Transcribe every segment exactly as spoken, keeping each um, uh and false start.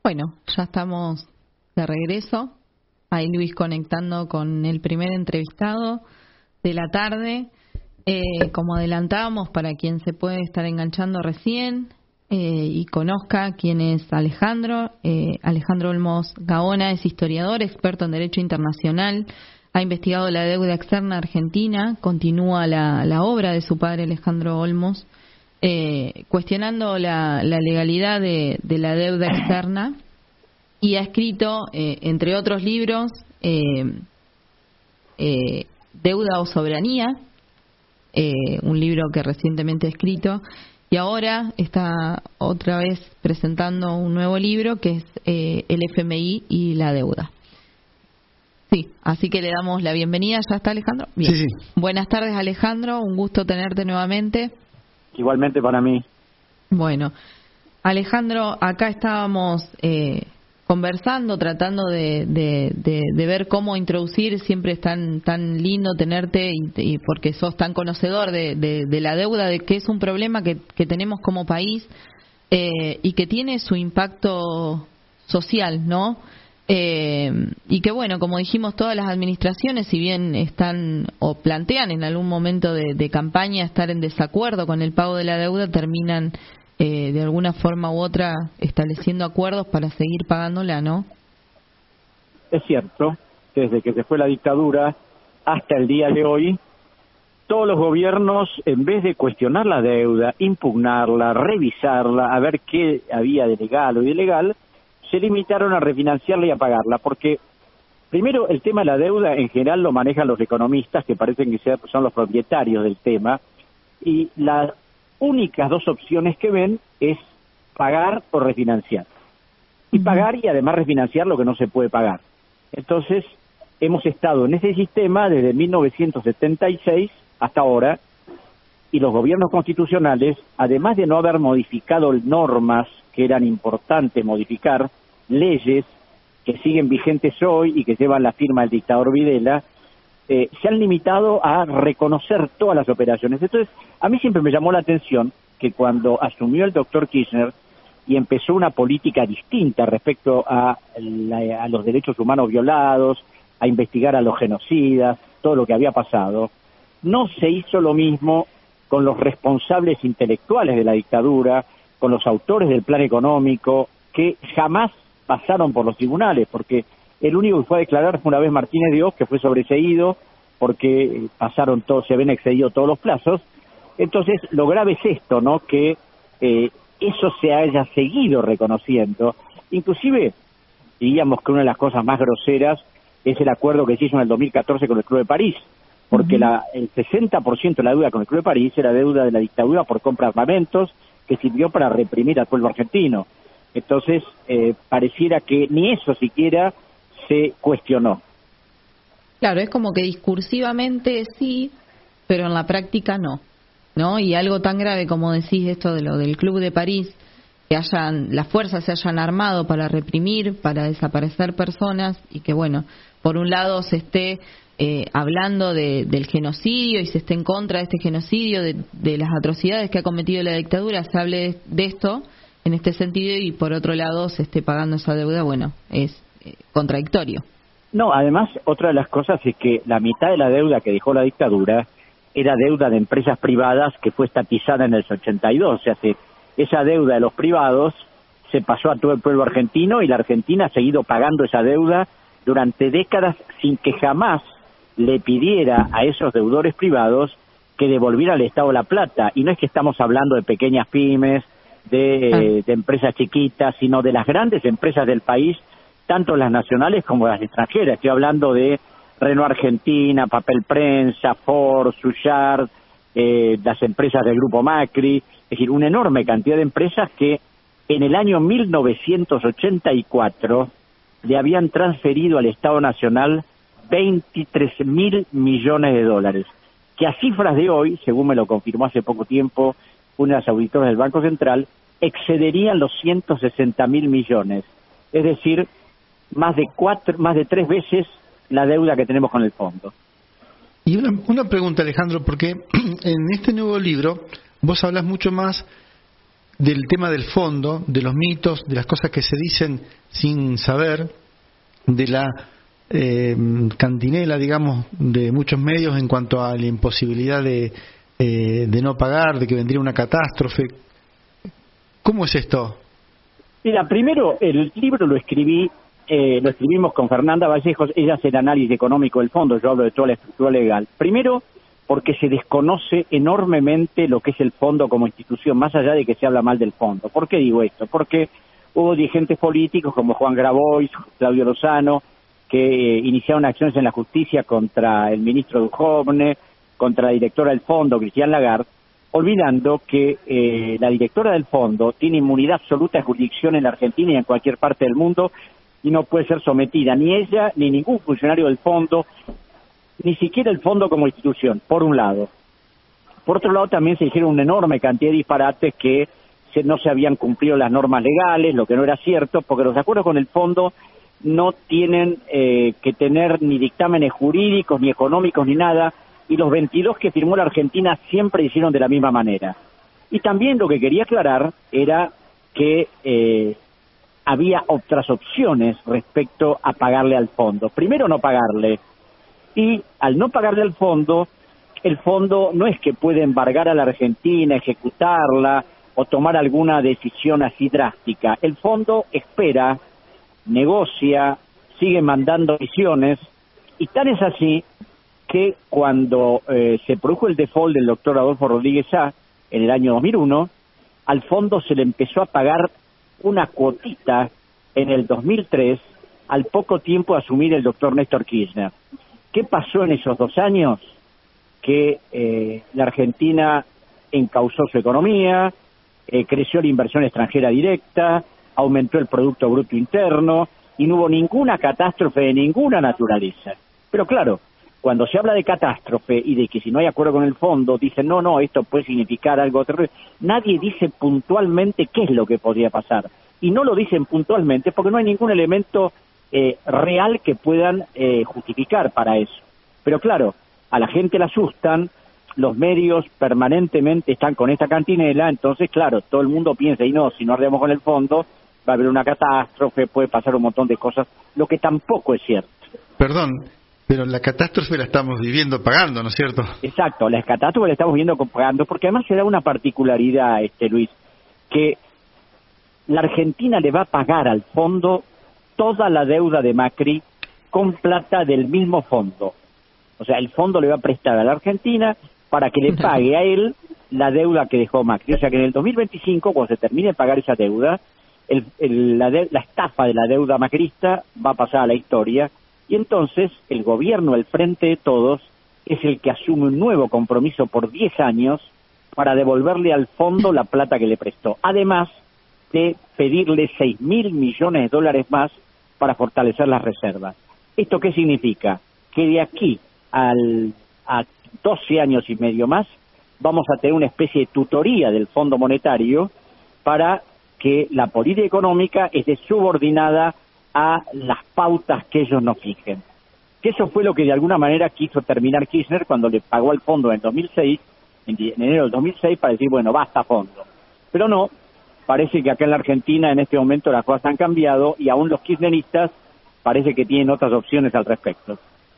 Bueno, ya estamos de regreso. Ahí Luis conectando con el primer entrevistado de la tarde. Eh, como adelantábamos, para quien se puede estar enganchando recién eh, y conozca quién es Alejandro, eh, Alejandro Olmos Gaona es historiador, experto en Derecho Internacional, ha investigado la deuda externa argentina, continúa la, la obra de su padre Alejandro Olmos, eh, cuestionando la, la legalidad de, de la deuda externa, y ha escrito, eh, entre otros libros, eh, eh, Deuda o Soberanía, eh, un libro que recientemente ha escrito, y ahora está otra vez presentando un nuevo libro que es eh, el F M I y la deuda. Sí, así que le damos la bienvenida. ¿Ya está Alejandro? Bien. Sí, sí. Buenas tardes, Alejandro, un gusto tenerte nuevamente. Igualmente para mí. Bueno, Alejandro, acá estábamos eh, conversando, tratando de, de, de, de ver cómo introducir. Siempre es tan, tan lindo tenerte, y, y porque sos tan conocedor de, de, de la deuda, de que es un problema que, que tenemos como país eh, y que tiene su impacto social, ¿no? Eh, y que, bueno, como dijimos, todas las administraciones, si bien están o plantean en algún momento de, de campaña estar en desacuerdo con el pago de la deuda, terminan eh, de alguna forma u otra estableciendo acuerdos para seguir pagándola, ¿no? Es cierto, desde que se fue la dictadura hasta el día de hoy, todos los gobiernos, en vez de cuestionar la deuda, impugnarla, revisarla, a ver qué había de legal o de ilegal, se limitaron a refinanciarla y a pagarla, porque primero el tema de la deuda en general lo manejan los economistas, que parecen que son los propietarios del tema, y las únicas dos opciones que ven es pagar o refinanciar. Y pagar y además refinanciar lo que no se puede pagar. Entonces, hemos estado en ese sistema desde mil novecientos setenta y seis hasta ahora, y los gobiernos constitucionales, además de no haber modificado normas que eran importantes modificar, leyes que siguen vigentes hoy y que llevan la firma del dictador Videla, eh, se han limitado a reconocer todas las operaciones. Entonces, a mí siempre me llamó la atención que cuando asumió el doctor Kirchner y empezó una política distinta respecto a, la, a los derechos humanos violados, a investigar a los genocidas, todo lo que había pasado, no se hizo lo mismo con los responsables intelectuales de la dictadura, con los autores del plan económico, que jamás pasaron por los tribunales, porque el único que fue a declarar fue una vez Martínez de Oz, que fue sobreseído porque pasaron todos, se habían excedido todos los plazos. Entonces, lo grave es esto, ¿no? Que eh, eso se haya seguido reconociendo. Inclusive, diríamos que una de las cosas más groseras es el acuerdo que se hizo en el dos mil catorce con el Club de París, porque uh-huh. la, el sesenta por ciento de la deuda con el Club de París era deuda de la dictadura por compra de armamentos, que sirvió para reprimir al pueblo argentino. Entonces, eh, pareciera que ni eso siquiera se cuestionó. Claro, es como que discursivamente sí, pero en la práctica no, ¿no? Y algo tan grave como decís esto de lo del Club de París, que hayan las fuerzas se hayan armado para reprimir, para desaparecer personas, y que, bueno, por un lado se esté eh, hablando de, del genocidio y se esté en contra de este genocidio, de, de las atrocidades que ha cometido la dictadura, se hable de, de esto en este sentido, y por otro lado se esté pagando esa deuda, bueno, es eh, contradictorio. No, además, otra de las cosas es que la mitad de la deuda que dejó la dictadura era deuda de empresas privadas que fue estatizada en el ochenta y dos, o sea, se, esa deuda de los privados se pasó a todo el pueblo argentino, y la Argentina ha seguido pagando esa deuda durante décadas sin que jamás le pidiera a esos deudores privados que devolviera al Estado la plata. Y no es que estamos hablando de pequeñas pymes, de, eh, de empresas chiquitas, sino de las grandes empresas del país, tanto las nacionales como las extranjeras. Estoy hablando de Renault Argentina, Papel Prensa, Ford, Suyard, eh, las empresas del Grupo Macri, es decir, una enorme cantidad de empresas que en el año mil novecientos ochenta y cuatro le habían transferido al Estado Nacional veintitrés mil millones de dólares, que a cifras de hoy, según me lo confirmó hace poco tiempo una de las auditoras del Banco Central, excederían los ciento sesenta mil millones, es decir, más de cuatro, más de tres veces la deuda que tenemos con el fondo. Y una, una pregunta, Alejandro, porque en este nuevo libro vos hablas mucho más del tema del fondo, de los mitos, de las cosas que se dicen sin saber, de la eh, cantinela, digamos, de muchos medios en cuanto a la imposibilidad de, eh, de no pagar, de que vendría una catástrofe. ¿Cómo es esto? Mira, primero, el libro lo escribí, eh, lo escribimos con Fernanda Vallejos, ella hace el análisis económico del fondo, yo hablo de toda la estructura legal. Primero, porque se desconoce enormemente lo que es el fondo como institución, más allá de que se habla mal del fondo. ¿Por qué digo esto? Porque hubo dirigentes políticos como Juan Grabois, Claudio Lozano, que eh, iniciaron acciones en la justicia contra el ministro Duhovne, contra la directora del fondo, Christine Lagarde, olvidando que eh, la directora del fondo tiene inmunidad absoluta de jurisdicción en la Argentina y en cualquier parte del mundo y no puede ser sometida ni ella ni ningún funcionario del fondo, ni siquiera el fondo como institución, por un lado. Por otro lado, también se dijeron una enorme cantidad de disparates que se, no se habían cumplido las normas legales, lo que no era cierto, porque los acuerdos con el fondo no tienen eh, que tener ni dictámenes jurídicos, ni económicos, ni nada, y los veintidós que firmó la Argentina siempre hicieron de la misma manera. Y también lo que quería aclarar era que eh, había otras opciones respecto a pagarle al fondo. Primero, no pagarle. Y al no pagarle al fondo, el fondo no es que puede embargar a la Argentina, ejecutarla o tomar alguna decisión así drástica. El fondo espera, negocia, sigue mandando misiones, y tan es así que cuando eh, se produjo el default del doctor Adolfo Rodríguez Sá en el año dos mil uno, al fondo se le empezó a pagar una cuotita en el dos mil tres, al poco tiempo de asumir el doctor Néstor Kirchner. ¿Qué pasó en esos dos años? Que eh, la Argentina encauzó su economía, eh, creció la inversión extranjera directa, aumentó el Producto Bruto Interno y no hubo ninguna catástrofe de ninguna naturaleza. Pero claro, cuando se habla de catástrofe y de que si no hay acuerdo con el fondo, dicen, no, no, esto puede significar algo terrible. Nadie dice puntualmente qué es lo que podría pasar. Y no lo dicen puntualmente porque no hay ningún elemento eh, real que puedan eh, justificar para eso. Pero claro, a la gente la asustan, los medios permanentemente están con esta cantinela, entonces claro, todo el mundo piensa, y no, si no ardemos con el fondo, va a haber una catástrofe, puede pasar un montón de cosas, lo que tampoco es cierto. Perdón, pero la catástrofe la estamos viviendo pagando, ¿no es cierto? Exacto, la catástrofe la estamos viviendo pagando, porque además se da una particularidad, este Luis, que la Argentina le va a pagar al fondo toda la deuda de Macri con plata del mismo fondo. O sea, el fondo le va a prestar a la Argentina para que le pague a él la deuda que dejó Macri. O sea que en el dos mil veinticinco, cuando se termine de pagar esa deuda, el, el, la, de, la estafa de la deuda macrista va a pasar a la historia, y entonces el gobierno, el Frente de Todos, es el que asume un nuevo compromiso por diez años para devolverle al fondo la plata que le prestó, además de pedirle seis mil millones de dólares más para fortalecer las reservas. ¿Esto qué significa? Que de aquí al, a doce años y medio más vamos a tener una especie de tutoría del Fondo Monetario para que la política económica esté subordinada a las pautas que ellos nos fijen. Que eso fue lo que de alguna manera quiso terminar Kirchner cuando le pagó al fondo en dos mil seis, en enero del dos mil seis, para decir, bueno, basta fondo. Pero no, parece que acá en la Argentina en este momento las cosas han cambiado y aún los kirchneristas parece que tienen otras opciones al respecto.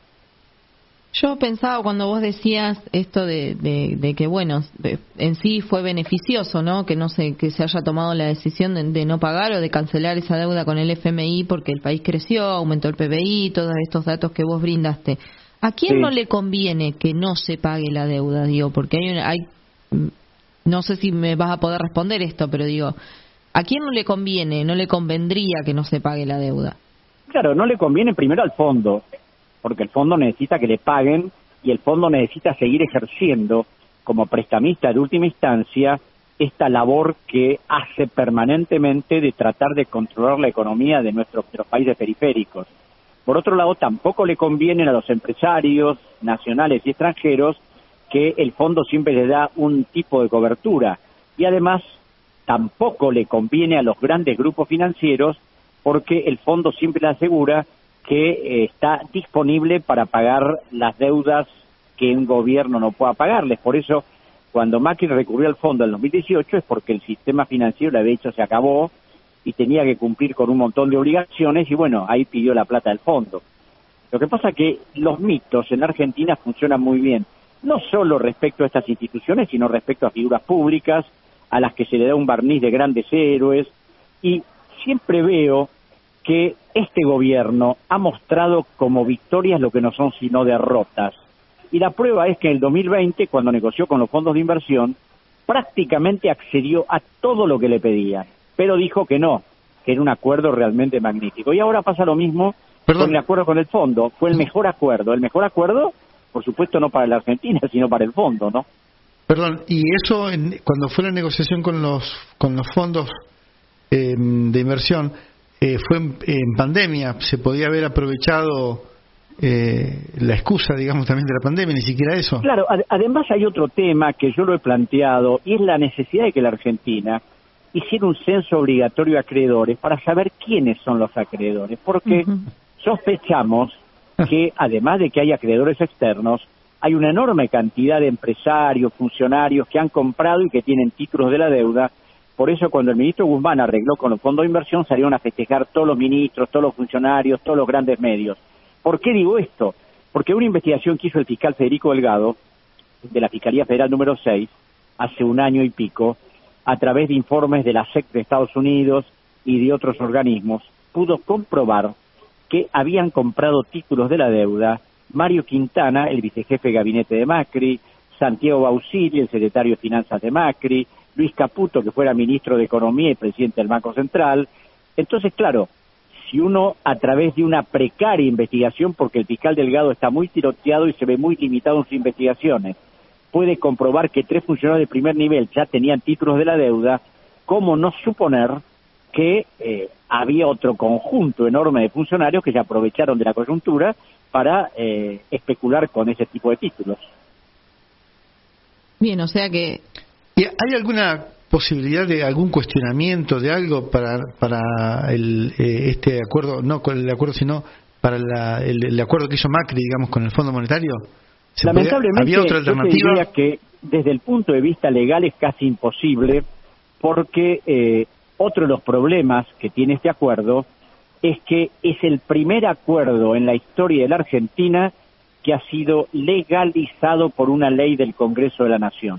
Yo pensaba cuando vos decías esto de, de, de que, bueno, de, en sí fue beneficioso, ¿no? Que no se, que se haya tomado la decisión de, de no pagar o de cancelar esa deuda con el F M I porque el país creció, aumentó el P B I, todos estos datos que vos brindaste. ¿A quién sí. no le conviene que no se pague la deuda, digo? Porque hay, hay, no sé si me vas a poder responder esto, pero digo, ¿a quién no le conviene, no le convendría que no se pague la deuda? Claro, no le conviene primero al fondo, porque el fondo necesita que le paguen y el fondo necesita seguir ejerciendo como prestamista de última instancia esta labor que hace permanentemente de tratar de controlar la economía de nuestros, de los países periféricos. Por otro lado, tampoco le convienen a los empresarios nacionales y extranjeros que el fondo siempre les da un tipo de cobertura. Y además, tampoco le conviene a los grandes grupos financieros porque el fondo siempre le asegura que eh, está disponible para pagar las deudas que un gobierno no pueda pagarles. Por eso, cuando Macri recurrió al fondo en dos mil dieciocho es porque el sistema financiero de hecho se acabó y tenía que cumplir con un montón de obligaciones y bueno, ahí pidió la plata del fondo. Lo que pasa es que los mitos en Argentina funcionan muy bien, no solo respecto a estas instituciones, sino respecto a figuras públicas, a las que se le da un barniz de grandes héroes, y siempre veo que este gobierno ha mostrado como victorias lo que no son sino derrotas. Y la prueba es que en el dos mil veinte, cuando negoció con los fondos de inversión, prácticamente accedió a todo lo que le pedían, pero dijo que no, que era un acuerdo realmente magnífico. Y ahora pasa lo mismo Perdón. con el acuerdo con el fondo. Fue el mejor acuerdo. El mejor acuerdo, por supuesto, no para la Argentina, sino para el fondo, ¿no? Perdón, y eso, en, cuando fue la negociación con los con los fondos eh, de inversión, eh, fue en, en pandemia, se podía haber aprovechado eh, la excusa, digamos, también de la pandemia, ni siquiera eso. Claro, ad- además hay otro tema que yo lo he planteado, y es la necesidad de que la Argentina hiciera un censo obligatorio de acreedores para saber quiénes son los acreedores, porque uh-huh. sospechamos que, además de que hay acreedores externos, hay una enorme cantidad de empresarios, funcionarios que han comprado y que tienen títulos de la deuda. Por eso cuando el ministro Guzmán arregló con los fondos de inversión salieron a festejar todos los ministros, todos los funcionarios, todos los grandes medios. ¿Por qué digo esto? Porque una investigación que hizo el fiscal Federico Delgado, de la Fiscalía Federal número seis, hace un año y pico, a través de informes de la S E C de Estados Unidos y de otros organismos, pudo comprobar que habían comprado títulos de la deuda Mario Quintana, el vicejefe de gabinete de Macri, Santiago Bausili, el secretario de Finanzas de Macri, Luis Caputo, que fuera ministro de Economía y presidente del Banco Central. Entonces, claro, si uno, a través de una precaria investigación, porque el fiscal Delgado está muy tiroteado y se ve muy limitado en sus investigaciones, puede comprobar que tres funcionarios de primer nivel ya tenían títulos de la deuda, ¿cómo no suponer que eh, había otro conjunto enorme de funcionarios que se aprovecharon de la coyuntura para eh, especular con ese tipo de títulos? Bien, o sea que... ¿Y hay alguna posibilidad de algún cuestionamiento de algo para para el, eh, este acuerdo, no con el acuerdo, sino para la, el, el acuerdo que hizo Macri, digamos, con el Fondo Monetario? Lamentablemente, ¿Había otra alternativa? Yo te diría que desde el punto de vista legal es casi imposible, porque eh, otro de los problemas que tiene este acuerdo es que es el primer acuerdo en la historia de la Argentina que ha sido legalizado por una ley del Congreso de la Nación.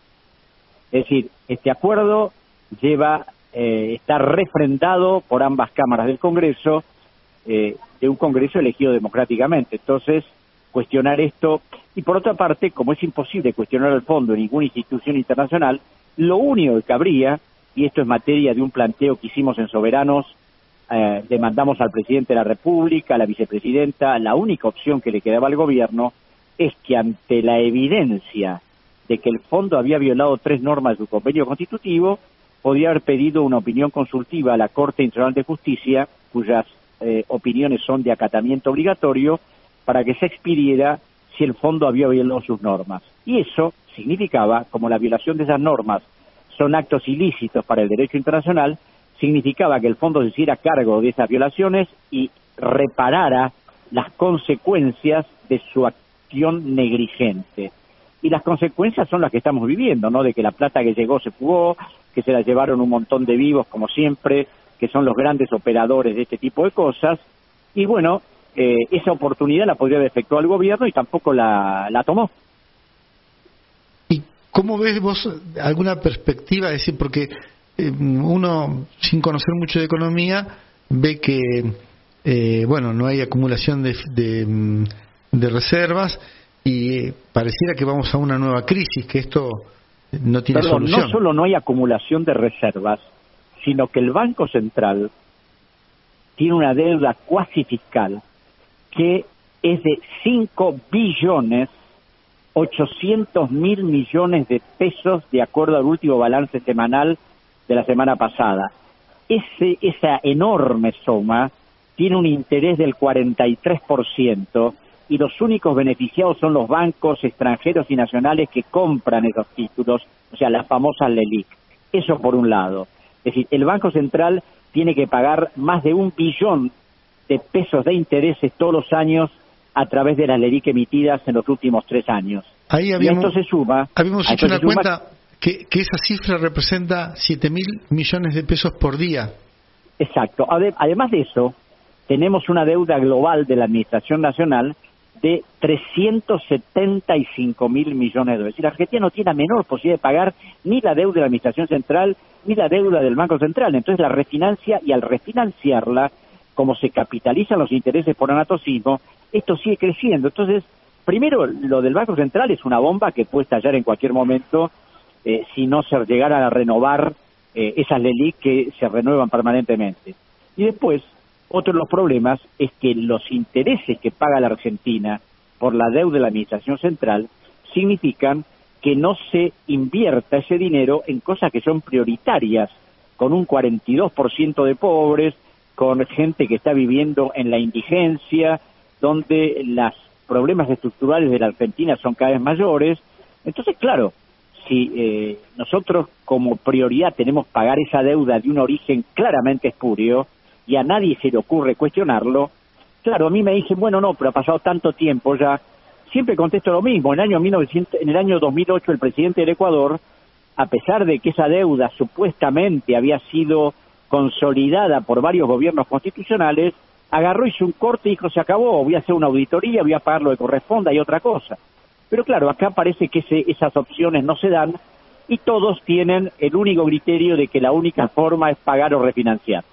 Es decir, este acuerdo lleva eh, está refrendado por ambas cámaras del Congreso, eh, de un Congreso elegido democráticamente. Entonces, cuestionar esto, y por otra parte, como es imposible cuestionar el fondo en ninguna institución internacional, lo único que cabría, y esto es materia de un planteo que hicimos en Soberanos, eh, demandamos al presidente de la República, a la vicepresidenta, la única opción que le quedaba al gobierno es que ante la evidencia de que el fondo había violado tres normas de su convenio constitutivo, podía haber pedido una opinión consultiva a la Corte Internacional de Justicia, cuyas eh, opiniones son de acatamiento obligatorio, para que se expidiera si el fondo había violado sus normas. Y eso significaba, como la violación de esas normas son actos ilícitos para el derecho internacional, significaba que el fondo se hiciera cargo de esas violaciones y reparara las consecuencias de su acción negligente. Y las consecuencias son las que estamos viviendo, ¿no? De que la plata que llegó se fugó, que se la llevaron un montón de vivos, como siempre, que son los grandes operadores de este tipo de cosas. Y bueno, eh, esa oportunidad la podría haber efectuado el gobierno y tampoco la, la tomó. ¿Y cómo ves vos alguna perspectiva? Es decir, porque eh, uno, sin conocer mucho de economía, ve que, eh, bueno, no hay acumulación de, de, de reservas, y pareciera que vamos a una nueva crisis, que esto no tiene Perdón, solución. No solo no hay acumulación de reservas, sino que el Banco Central tiene una deuda cuasi fiscal que es de cinco billones ochocientos mil millones de pesos, de acuerdo al último balance semanal de la semana pasada. Ese, esa enorme suma tiene un interés del cuarenta y tres por ciento, y los únicos beneficiados son los bancos extranjeros y nacionales que compran esos títulos, o sea, las famosas LELIQ. Eso por un lado. Es decir, el Banco Central tiene que pagar más de un billón de pesos de intereses todos los años a través de las LELIQ emitidas en los últimos tres años. Ahí habíamos, y esto se suma, habíamos hecho una suma, cuenta que, que esa cifra representa siete mil millones de pesos por día. Exacto. Además de eso, tenemos una deuda global de la Administración Nacional de trescientos setenta y cinco mil millones de dólares. Es decir, Argentina no tiene la menor posibilidad de pagar ni la deuda de la Administración Central ni la deuda del Banco Central. Entonces la refinancia, y al refinanciarla, como se capitalizan los intereses por anatocismo, esto sigue creciendo. Entonces, primero, lo del Banco Central es una bomba que puede estallar en cualquier momento eh, si no se llegara a renovar eh, esas LELIQ que se renuevan permanentemente. Y después, otro de los problemas es que los intereses que paga la Argentina por la deuda de la Administración Central significan que no se invierta ese dinero en cosas que son prioritarias, con un cuarenta y dos por ciento de pobres, con gente que está viviendo en la indigencia, donde los problemas estructurales de la Argentina son cada vez mayores. Entonces, claro, si eh, nosotros como prioridad tenemos pagar esa deuda de un origen claramente espurio, y a nadie se le ocurre cuestionarlo, claro, a mí me dicen, bueno, no, pero ha pasado tanto tiempo ya. Siempre contesto lo mismo. En el año mil novecientos, en el año dos mil ocho, el presidente del Ecuador, a pesar de que esa deuda supuestamente había sido consolidada por varios gobiernos constitucionales, agarró, hizo un corte y dijo, se acabó, voy a hacer una auditoría, voy a pagar lo que corresponda y otra cosa. Pero claro, acá parece que ese, esas opciones no se dan, y todos tienen el único criterio de que la única forma es pagar o refinanciar.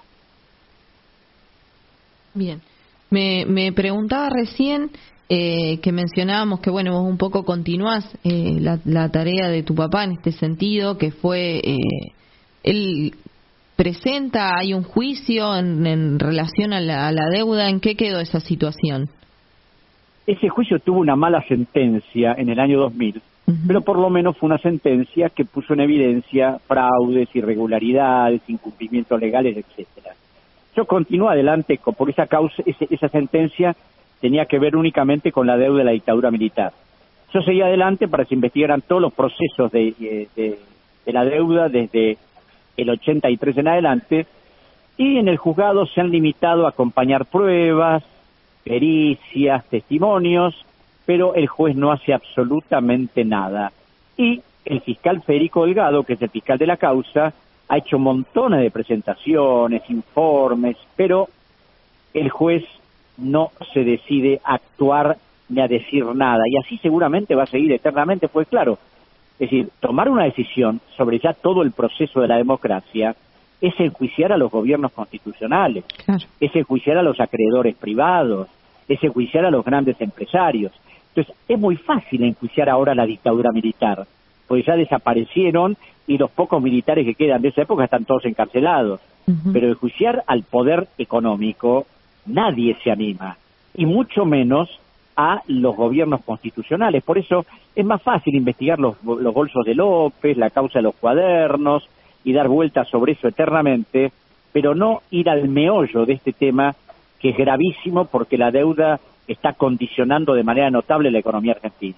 Bien. Me, me preguntaba recién eh, que mencionábamos que, bueno, vos un poco continuás eh, la, la tarea de tu papá en este sentido, que fue, eh, él presenta, hay un juicio en, en relación a la, a la deuda. ¿En qué quedó esa situación? Ese juicio tuvo una mala sentencia en el año dos mil, uh-huh. pero por lo menos fue una sentencia que puso en evidencia fraudes, irregularidades, incumplimientos legales, etcétera. Yo continúo adelante porque esa causa, ese, esa sentencia tenía que ver únicamente con la deuda de la dictadura militar. Yo seguí adelante para que se investigaran todos los procesos de, de, de la deuda desde el ochenta y tres en adelante, y en el juzgado se han limitado a acompañar pruebas, pericias, testimonios, pero el juez no hace absolutamente nada. Y el fiscal Federico Delgado, que es el fiscal de la causa, ha hecho montones de presentaciones, informes, pero el juez no se decide a actuar ni a decir nada, y así seguramente va a seguir eternamente. Pues claro, es decir, tomar una decisión sobre ya todo el proceso de la democracia es enjuiciar a los gobiernos constitucionales, claro. es enjuiciar a los acreedores privados, es enjuiciar a los grandes empresarios. Entonces, es muy fácil enjuiciar ahora a la dictadura militar, porque ya desaparecieron y los pocos militares que quedan de esa época están todos encarcelados. Uh-huh. Pero enjuiciar al poder económico nadie se anima, y mucho menos a los gobiernos constitucionales. Por eso es más fácil investigar los, los bolsos de López, la causa de los cuadernos, y dar vueltas sobre eso eternamente, pero no ir al meollo de este tema, que es gravísimo porque la deuda está condicionando de manera notable la economía argentina.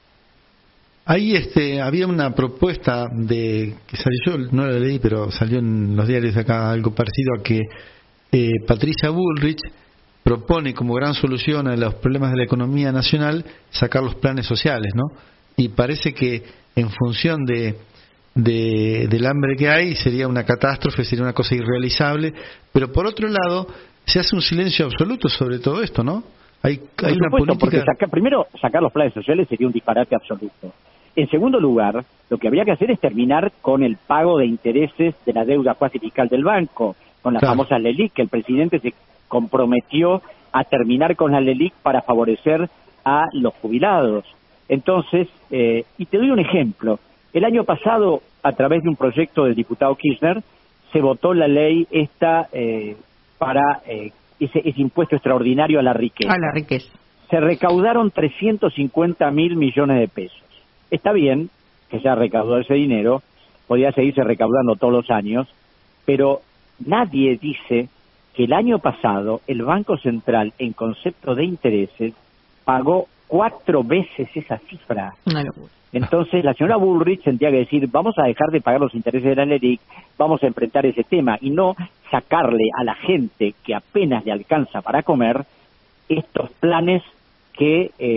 Ahí este, había una propuesta de que salió, yo no la leí, pero salió en los diarios de acá algo parecido a que eh, Patricia Bullrich propone como gran solución a los problemas de la economía nacional sacar los planes sociales, ¿no? Y parece que en función de, de del hambre que hay sería una catástrofe, sería una cosa irrealizable, pero por otro lado se hace un silencio absoluto sobre todo esto, ¿no? Hay, hay por una supuesto, política... porque saca, primero sacar los planes sociales sería un disparate absoluto. En segundo lugar, lo que habría que hacer es terminar con el pago de intereses de la deuda cuasi fiscal del banco, con las claro. famosas LELIQ, que el presidente se comprometió a terminar con la LELIQ para favorecer a los jubilados. Entonces, eh, y te doy un ejemplo. El año pasado, a través de un proyecto del diputado Kirchner, se votó la ley esta eh, para eh, ese, ese impuesto extraordinario a la riqueza. A la riqueza. Se recaudaron trescientos cincuenta mil millones de pesos. Está bien que se ha recaudado ese dinero, podría seguirse recaudando todos los años, pero nadie dice que el año pasado el Banco Central, en concepto de intereses, pagó cuatro veces esa cifra. Una locura. Entonces la señora Bullrich tendría que decir, vamos a dejar de pagar los intereses de la LELIQ, vamos a enfrentar ese tema, y no sacarle a la gente que apenas le alcanza para comer estos planes que eh,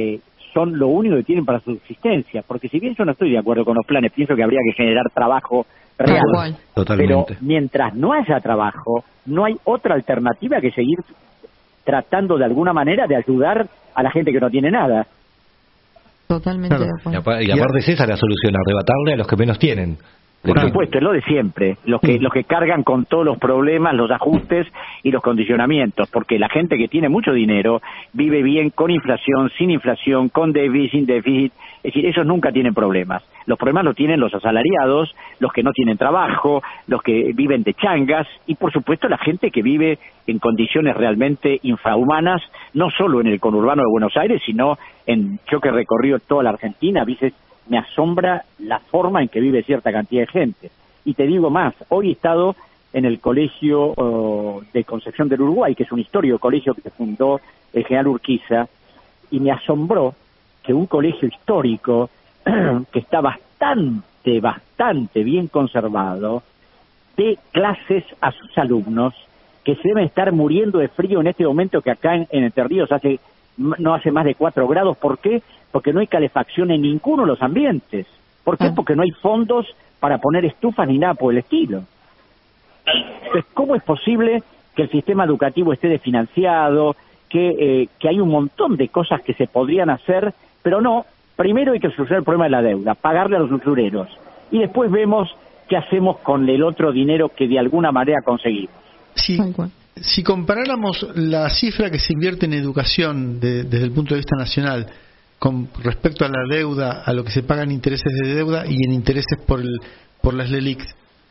son lo único que tienen para su subsistencia, porque si bien yo no estoy de acuerdo con los planes, pienso que habría que generar trabajo real, Igual. Totalmente. pero mientras no haya trabajo, no hay otra alternativa que seguir tratando de alguna manera de ayudar a la gente que no tiene nada. Totalmente Claro. de Y, acuerdo. apa- y aparte es esa la solución, arrebatarle a los que menos tienen. Por Porque- supuesto, es lo de siempre, los que los que cargan con todos los problemas, los ajustes y los condicionamientos, porque la gente que tiene mucho dinero vive bien con inflación, sin inflación, con déficit, sin déficit, es decir, esos nunca tienen problemas. Los problemas los tienen los asalariados, los que no tienen trabajo, los que viven de changas y por supuesto la gente que vive en condiciones realmente infrahumanas, no solo en el conurbano de Buenos Aires, sino en, yo que he recorrido toda la Argentina, a veces me asombra la forma en que vive cierta cantidad de gente. Y te digo más, hoy he estado en el colegio uh, de Concepción del Uruguay, que es un histórico colegio que fundó el general Urquiza, y me asombró que un colegio histórico que está bastante, bastante bien conservado, dé clases a sus alumnos que se deben estar muriendo de frío en este momento, que acá en, en Entre Ríos hace no hace más de cuatro grados. ¿Por qué? Porque no hay calefacción en ninguno de los ambientes. ¿Por qué? Ah. Porque no hay fondos para poner estufas ni nada por el estilo. Entonces, ¿cómo es posible que el sistema educativo esté desfinanciado, que, eh, que hay un montón de cosas que se podrían hacer, pero no? Primero hay que solucionar el problema de la deuda, pagarle a los usureros, y después vemos qué hacemos con el otro dinero que de alguna manera conseguimos. Si, Tal cual. si comparáramos la cifra que se invierte en educación de- desde el punto de vista nacional con respecto a la deuda, a lo que se paga en intereses de deuda y en intereses por el, por las LELIC,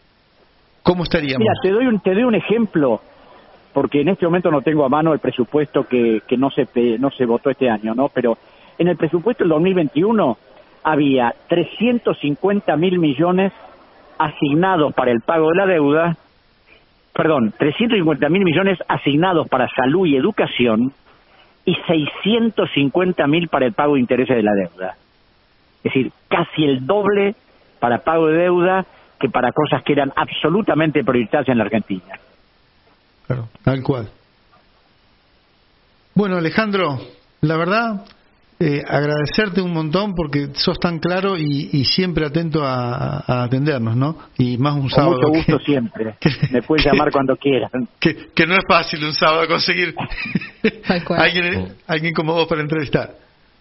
¿cómo estaríamos? Mira, te doy un, te doy un ejemplo, porque en este momento no tengo a mano el presupuesto que, que no se pe- no se votó este año, ¿no? Pero en el presupuesto del dos mil veintiuno había trescientos cincuenta mil millones asignados para el pago de la deuda, perdón, trescientos cincuenta mil millones asignados para salud y educación y seiscientos cincuenta mil para el pago de intereses de la deuda. Es decir, casi el doble para pago de deuda que para cosas que eran absolutamente prioritarias en la Argentina. Claro, tal cual. Bueno, Alejandro, la verdad, eh, agradecerte un montón porque sos tan claro y, y siempre atento a, a atendernos, ¿no? Y más un Con sábado. mucho gusto que, siempre. que- Me puedes llamar cuando quieran. que, que no es fácil un sábado conseguir Tal cual. alguien, alguien como vos para entrevistar.